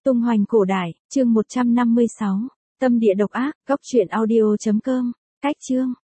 Tung hoành cổ đại, chương 156. Tâm địa độc ác, góc truyện audio.com. Cách chương.